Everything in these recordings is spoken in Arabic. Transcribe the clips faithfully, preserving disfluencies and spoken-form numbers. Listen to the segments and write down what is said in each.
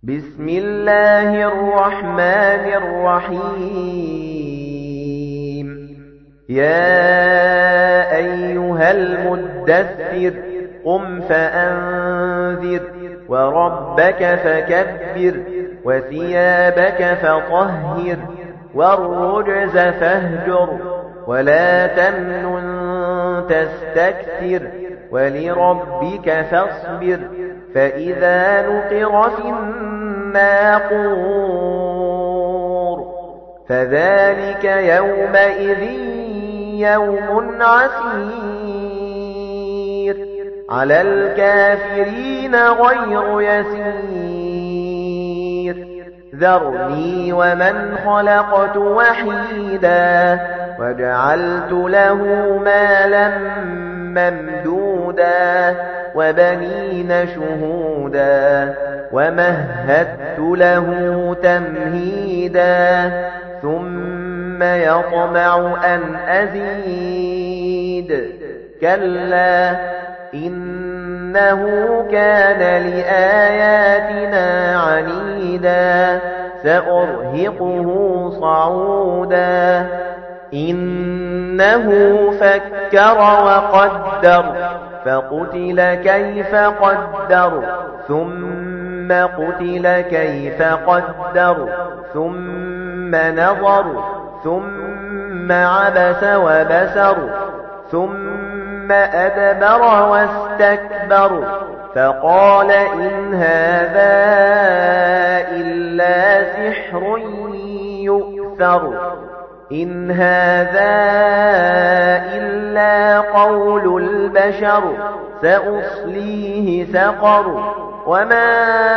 بسم الله الرحمن الرحيم يا أيها المدثر قم فأنذر وربك فكبر وثيابك فطهر والرجز فاهجر ولا تمنن تستكثر ولربك فاصبر فإذا نقر في الناقور فذلك يومئذ يوم عسير على الكافرين غير يسير ذرني ومن خلقت وحيدا وجعلت له مالا ممدودا وبنين شهودا ومهدت له تمهيدا ثم يطمع أن أزيد كلا إنه كان لآياتنا عنيدا سأرهقه صعودا إنه فكر وقدر فقتل كيف قدر ثم قتل كيف قدر ثم نظر ثم عبس وبسر ثم أدبر واستكبر فقال إن هذا إلا سحر يؤثر إن هذا إلا قول البشر سأصليه سقر وما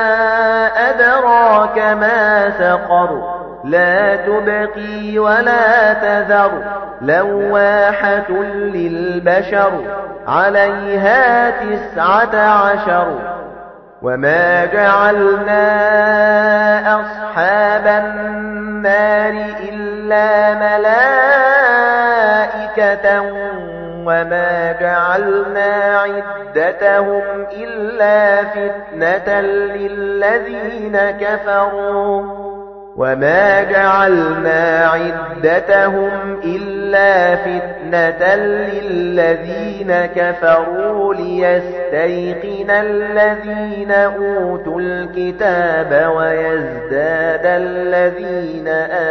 أدراك ما سقر لا تبقي ولا تذر لواحة للبشر عليها تسعة عشر وما جعلنا أصحاب النار إلا ملائكة وما جعلنا عدتهم إلا فتنة للذين كفروا وما جعلنا عدتهم إلا فتنة للذين كفروا ليستيقن الذين أوتوا الكتاب ويزداد الذين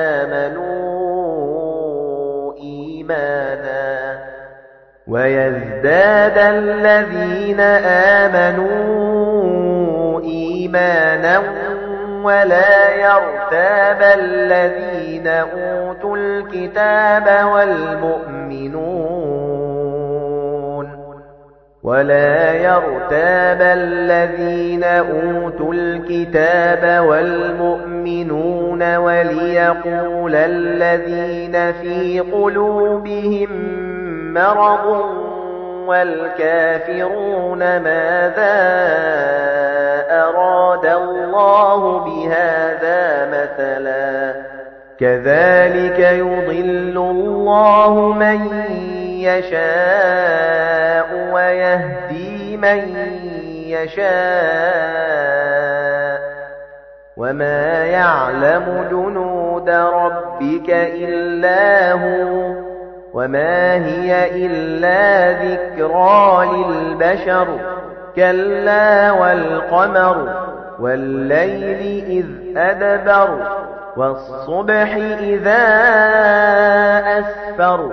آمنوا إيمانا ويزداد الذين آمنوا إيمانا ولا يرتاب الذين أوتوا الكتاب والمؤمنون ولا يرتاب الذين أوتوا الكتاب والمؤمنون وليقول الذين في قلوبهم مرض والكافرون ماذا أراد الله بهذا مثلا كذلك يضل الله من يشاء ويهدي من يشاء وما يعلم جنود ربك إلا هو وما هي إلا ذكرى للبشر كلا والقمر والليل إذ أدبر والصبح إذا أسفر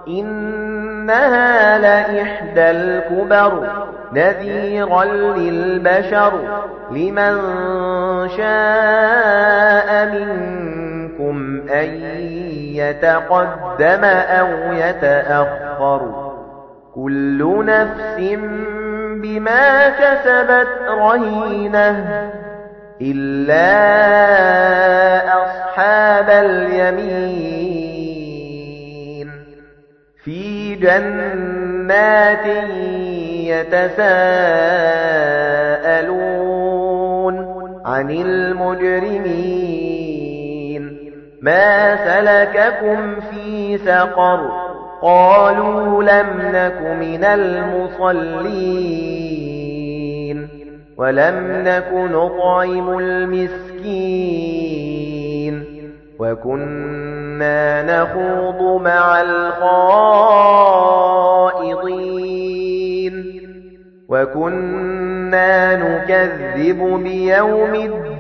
إنها لإحدى الكبر نذيرا للبشر لمن شاء منكم أن يتقدم أو يتأخر كل نفس بما كسبت رهينة إلا أصحاب اليمين في جنات يتساءلون عن المجرمين ما سلككم في سقر قالوا لم نك من المصلين وَلَمْ نَكُ نُطْعِمُ الْمِسْكِينَ وَكُنَّا نَخُوضُ مَعَ الْخَائِضِينَ وَكُنَّا نُكَذِّبُ بِيَوْمِ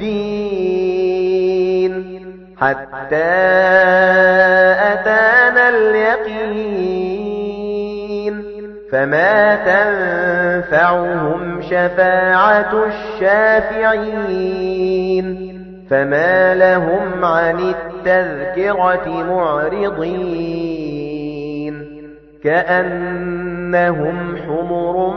الدِّينِ حَتَّى أَتَانَا الْيَقِينُ فَمَا تَنفَعُهُمْ شَفَاعَةُ الشَّافِعِينَ فَمَا لَهُمْ عَنِ التَّذْكِرَةِ مُعْرِضِينَ كَأَنَّهُمْ حُمُرٌ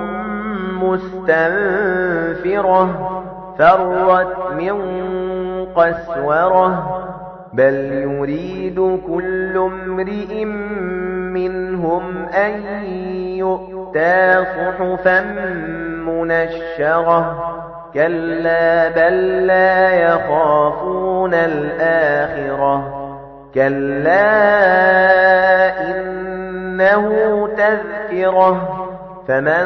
مُسْتَنفِرَةٌ فَرَّتْ مِنْ قَسْوَرَةٍ بَلْ يُرِيدُ كُلُّ امْرِئٍ مِنْهُمْ أَنْ يُؤْتَى صُحُفًا مُنَشَّرَةً كَلَّا بَل لَّا يَخَافُونَ الْآخِرَةَ كَلَّا إِنَّهُ تَذْكِرَةٌ فَمَن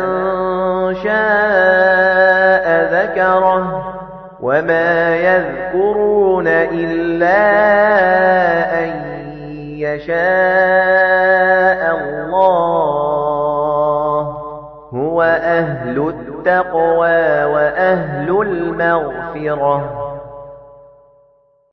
شَاءَ ذَكَرَهُ وَمَا يَذْكُرُونَ إِلَّا أَن يَشَاءَ اللَّهُ هُوَ أَهْلُ التَّقْوَى وَأَهْلُ الْمَغْفِرَةِ